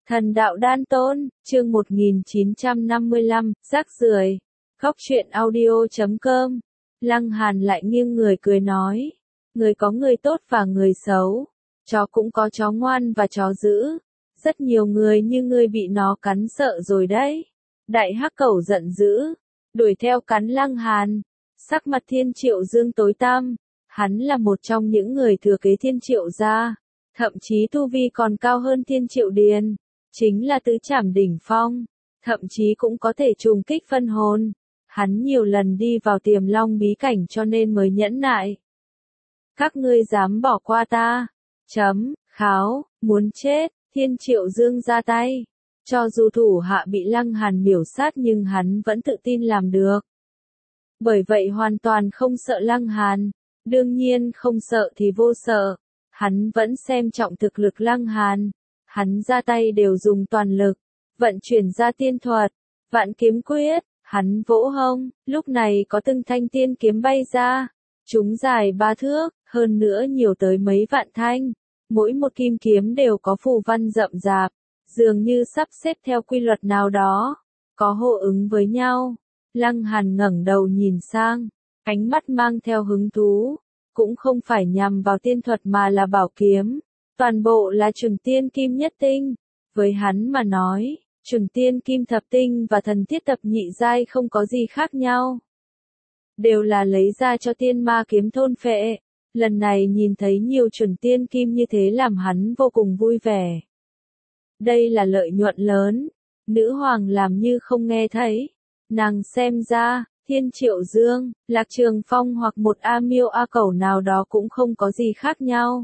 Thần đạo đan tôn, chương 1955, rác rưởi. Góc truyện audio.com. Lăng Hàn lại nghiêng người cười nói. Người có người tốt và người xấu. Chó cũng có chó ngoan và chó dữ. Rất nhiều người như ngươi bị nó cắn sợ rồi đấy. Đại hắc cẩu giận dữ. Đuổi theo cắn Lăng Hàn. Sắc mặt Thiên Triệu Dương tối tăm. Hắn là một trong những người thừa kế Thiên Triệu gia. Thậm chí tu vi còn cao hơn Thiên Triệu Điền. Chính là tứ trảm đỉnh phong, thậm chí cũng có thể trùng kích phân hồn. Hắn nhiều lần đi vào Tiềm Long bí cảnh cho nên mới nhẫn nại. Các ngươi dám bỏ qua ta? Kháo, muốn chết, Thiên Triệu Dương ra tay. Cho dù thủ hạ bị Lăng Hàn miểu sát nhưng hắn vẫn tự tin làm được. Bởi vậy hoàn toàn không sợ Lăng Hàn, đương nhiên không sợ thì vô sợ. Hắn vẫn xem trọng thực lực Lăng Hàn. Hắn ra tay đều dùng toàn lực, vận chuyển ra tiên thuật, vạn kiếm quyết, hắn vỗ hông, lúc này có từng thanh tiên kiếm bay ra, chúng dài 3 thước, hơn nữa nhiều tới mấy vạn thanh, mỗi một kim kiếm đều có phù văn rậm rạp, dường như sắp xếp theo quy luật nào đó, có hô ứng với nhau. Lăng Hàn ngẩng đầu nhìn sang, ánh mắt mang theo hứng thú, cũng không phải nhằm vào tiên thuật mà là bảo kiếm. Toàn bộ là chuẩn tiên kim nhất tinh. Với hắn mà nói, chuẩn tiên kim thập tinh và thần thiết tập nhị giai không có gì khác nhau. Đều là lấy ra cho tiên ma kiếm thôn phệ. Lần này nhìn thấy nhiều chuẩn tiên kim như thế làm hắn vô cùng vui vẻ. Đây là lợi nhuận lớn. Nữ hoàng làm như không nghe thấy. Nàng xem ra, Thiên Triệu Dương, Lạc Trường Phong hoặc một A Miêu A Cẩu nào đó cũng không có gì khác nhau.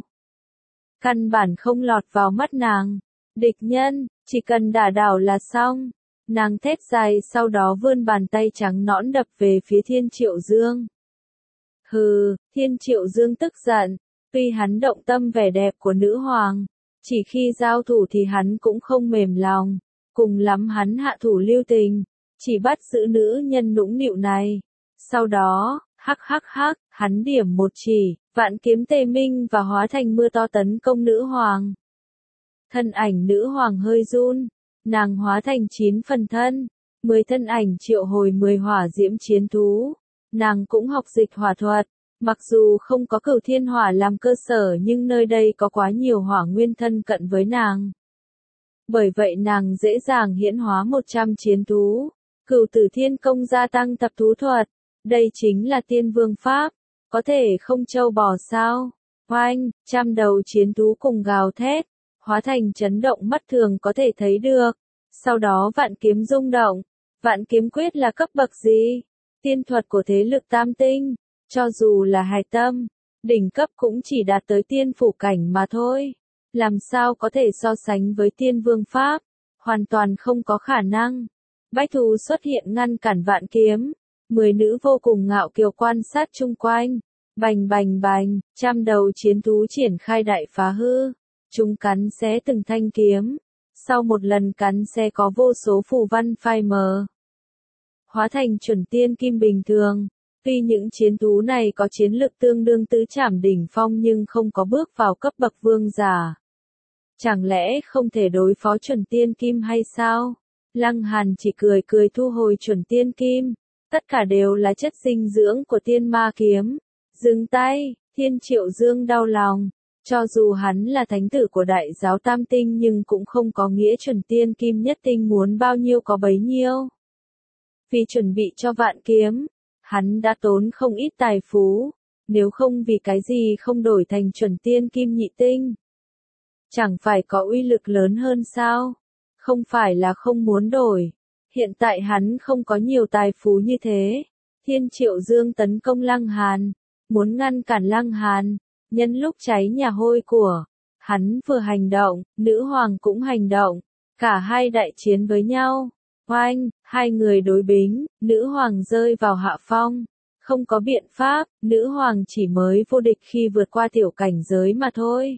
Căn bản không lọt vào mắt nàng. Địch nhân, chỉ cần đả đảo là xong. Nàng thét dài sau đó vươn bàn tay trắng nõn đập về phía Thiên Triệu Dương. Hừ, Thiên Triệu Dương tức giận. Tuy hắn động tâm vẻ đẹp của nữ hoàng, chỉ khi giao thủ thì hắn cũng không mềm lòng. Cùng lắm hắn hạ thủ lưu tình, chỉ bắt giữ nữ nhân nũng nịu này. Sau đó, hắc, hắn điểm một chỉ, vạn kiếm tề minh và hóa thành mưa to tấn công nữ hoàng. Thân ảnh nữ hoàng hơi run, nàng hóa thành 9 phần thân, 10 thân ảnh triệu hồi 10 hỏa diễm chiến thú. Nàng cũng học dịch hỏa thuật, mặc dù không có cửu thiên hỏa làm cơ sở nhưng nơi đây có quá nhiều hỏa nguyên thân cận với nàng. Bởi vậy nàng dễ dàng hiển hóa 100 chiến thú. Cửu tử thiên công gia tăng tập thú thuật. Đây chính là tiên vương pháp. Có thể không trâu bò sao? Oanh, 100 đầu chiến thú cùng gào thét, hóa thành chấn động mắt thường có thể thấy được. Sau đó vạn kiếm rung động. Vạn kiếm quyết là cấp bậc gì? Tiên thuật của thế lực tam tinh. Cho dù là hài tâm, đỉnh cấp cũng chỉ đạt tới tiên phủ cảnh mà thôi. Làm sao có thể so sánh với tiên vương pháp? Hoàn toàn không có khả năng. Bách thú xuất hiện ngăn cản vạn kiếm. 10 nữ vô cùng ngạo kiều quan sát chung quanh. Bành, 100 đầu chiến thú triển khai đại phá hư. Chúng cắn xé từng thanh kiếm. Sau một lần cắn xé có vô số phù văn phai mờ. Hóa thành chuẩn tiên kim bình thường. Tuy những chiến thú này có chiến lực tương đương tứ trảm đỉnh phong nhưng không có bước vào cấp bậc vương giả. Chẳng lẽ không thể đối phó chuẩn tiên kim hay sao? Lăng Hàn chỉ cười thu hồi chuẩn tiên kim. Tất cả đều là chất dinh dưỡng của tiên ma kiếm. Dừng tay, Thiên Triệu Dương đau lòng. Cho dù hắn là thánh tử của đại giáo tam tinh nhưng cũng không có nghĩa chuẩn tiên kim nhất tinh muốn bao nhiêu có bấy nhiêu. Vì chuẩn bị cho vạn kiếm, hắn đã tốn không ít tài phú. Nếu không vì cái gì không đổi thành chuẩn tiên kim nhị tinh. Chẳng phải có uy lực lớn hơn sao? Không phải là không muốn đổi. Hiện tại hắn không có nhiều tài phú như thế. Thiên Triệu Dương tấn công Lăng Hàn. Muốn ngăn cản Lăng Hàn. Nhân lúc cháy nhà hôi của. Hắn vừa hành động, nữ hoàng cũng hành động. Cả hai đại chiến với nhau. Oanh, hai người đối bính, nữ hoàng rơi vào hạ phong. Không có biện pháp, nữ hoàng chỉ mới vô địch khi vượt qua tiểu cảnh giới mà thôi.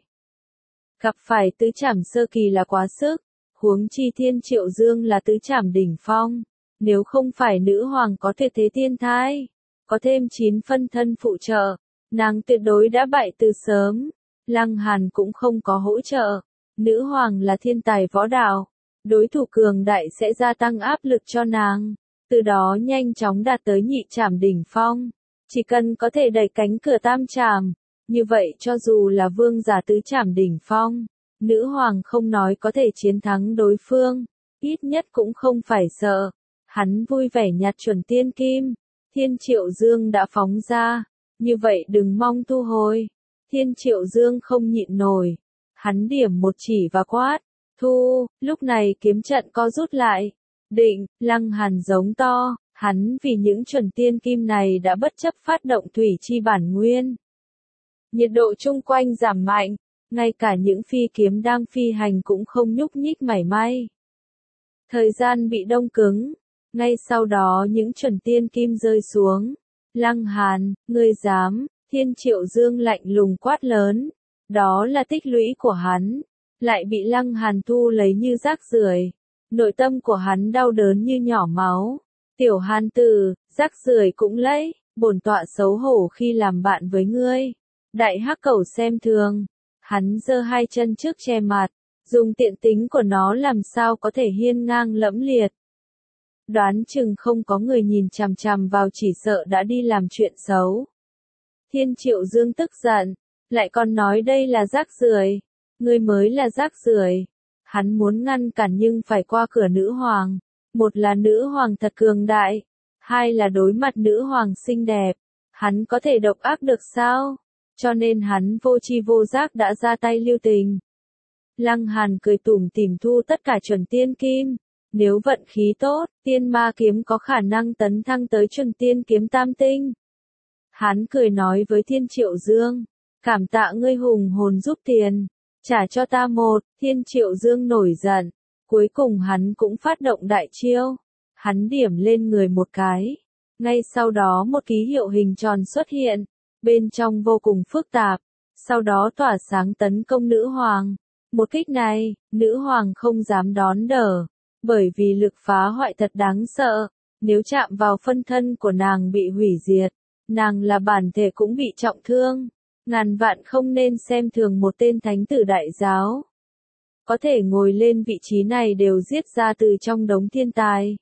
Gặp phải tứ trảm sơ kỳ là quá sức. Huống chi Thiên Triệu Dương là tứ trảm đỉnh phong. Nếu không phải nữ hoàng có tuyệt thế tiên thai, có thêm 9 phân thân phụ trợ, nàng tuyệt đối đã bại từ sớm. Lăng Hàn cũng không có hỗ trợ. Nữ hoàng là thiên tài võ đạo, đối thủ cường đại sẽ gia tăng áp lực cho nàng, từ đó nhanh chóng đạt tới nhị trảm đỉnh phong. Chỉ cần có thể đẩy cánh cửa tam trảm, như vậy cho dù là vương giả tứ trảm đỉnh phong, nữ hoàng không nói có thể chiến thắng đối phương, ít nhất cũng không phải sợ. Hắn vui vẻ nhặt chuẩn tiên kim, Thiên Triệu Dương đã phóng ra, như vậy đừng mong thu hồi. Thiên Triệu Dương không nhịn nổi, hắn điểm một chỉ và quát, thu, lúc này kiếm trận co rút lại. Định, Lăng Hàn giống to, hắn vì những chuẩn tiên kim này đã bất chấp phát động thủy chi bản nguyên. Nhiệt độ chung quanh giảm mạnh, ngay cả những phi kiếm đang phi hành cũng không nhúc nhích mảy may. Thời gian bị đông cứng, ngay sau đó những chuẩn tiên kim rơi xuống. Lăng Hàn, ngươi dám, Thiên Triệu Dương lạnh lùng quát lớn, đó là tích lũy của hắn, lại bị Lăng Hàn thu lấy như rác rưởi. Nội tâm của hắn đau đớn như nhỏ máu. Tiểu Hàn tử, rác rưởi cũng lấy, bổn tọa xấu hổ khi làm bạn với ngươi. Đại hắc cẩu xem thường, hắn giơ hai chân trước che mặt, dùng tiện tính của nó làm sao có thể hiên ngang lẫm liệt. Đoán chừng không có người nhìn chằm chằm vào chỉ sợ đã đi làm chuyện xấu. Thiên Triệu Dương tức giận, lại còn nói đây là rác rưởi, ngươi mới là rác rưởi. Hắn muốn ngăn cản nhưng phải qua cửa nữ hoàng. Một là nữ hoàng thật cường đại, hai là đối mặt nữ hoàng xinh đẹp. Hắn có thể độc ác được sao? Cho nên hắn vô tri vô giác đã ra tay lưu tình. Lăng Hàn cười tủm tỉm thu tất cả chuẩn tiên kim. Nếu vận khí tốt, tiên ma kiếm có khả năng tấn thăng tới chuẩn tiên kiếm tam tinh. Hắn cười nói với Thiên Triệu Dương, cảm tạ ngươi hùng hồn giúp tiền. Trả cho ta một, Thiên Triệu Dương nổi giận. Cuối cùng hắn cũng phát động đại chiêu. Hắn điểm lên người một cái. Ngay sau đó một ký hiệu hình tròn xuất hiện. Bên trong vô cùng phức tạp. Sau đó tỏa sáng tấn công nữ hoàng. Một kích này, nữ hoàng không dám đón đỡ. Bởi vì lực phá hoại thật đáng sợ. Nếu chạm vào phân thân của nàng bị hủy diệt, nàng là bản thể cũng bị trọng thương. Ngàn vạn không nên xem thường một tên thánh tử đại giáo. Có thể ngồi lên vị trí này đều giết ra từ trong đống thiên tài.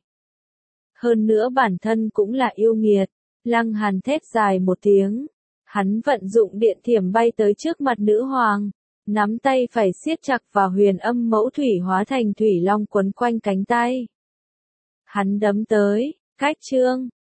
Hơn nữa bản thân cũng là yêu nghiệt. Lăng Hàn thét dài một tiếng. Hắn vận dụng điện thiểm bay tới trước mặt nữ hoàng. Nắm tay phải siết chặt và huyền âm mẫu thủy hóa thành thủy long quấn quanh cánh tay. Hắn đấm tới, cách chương.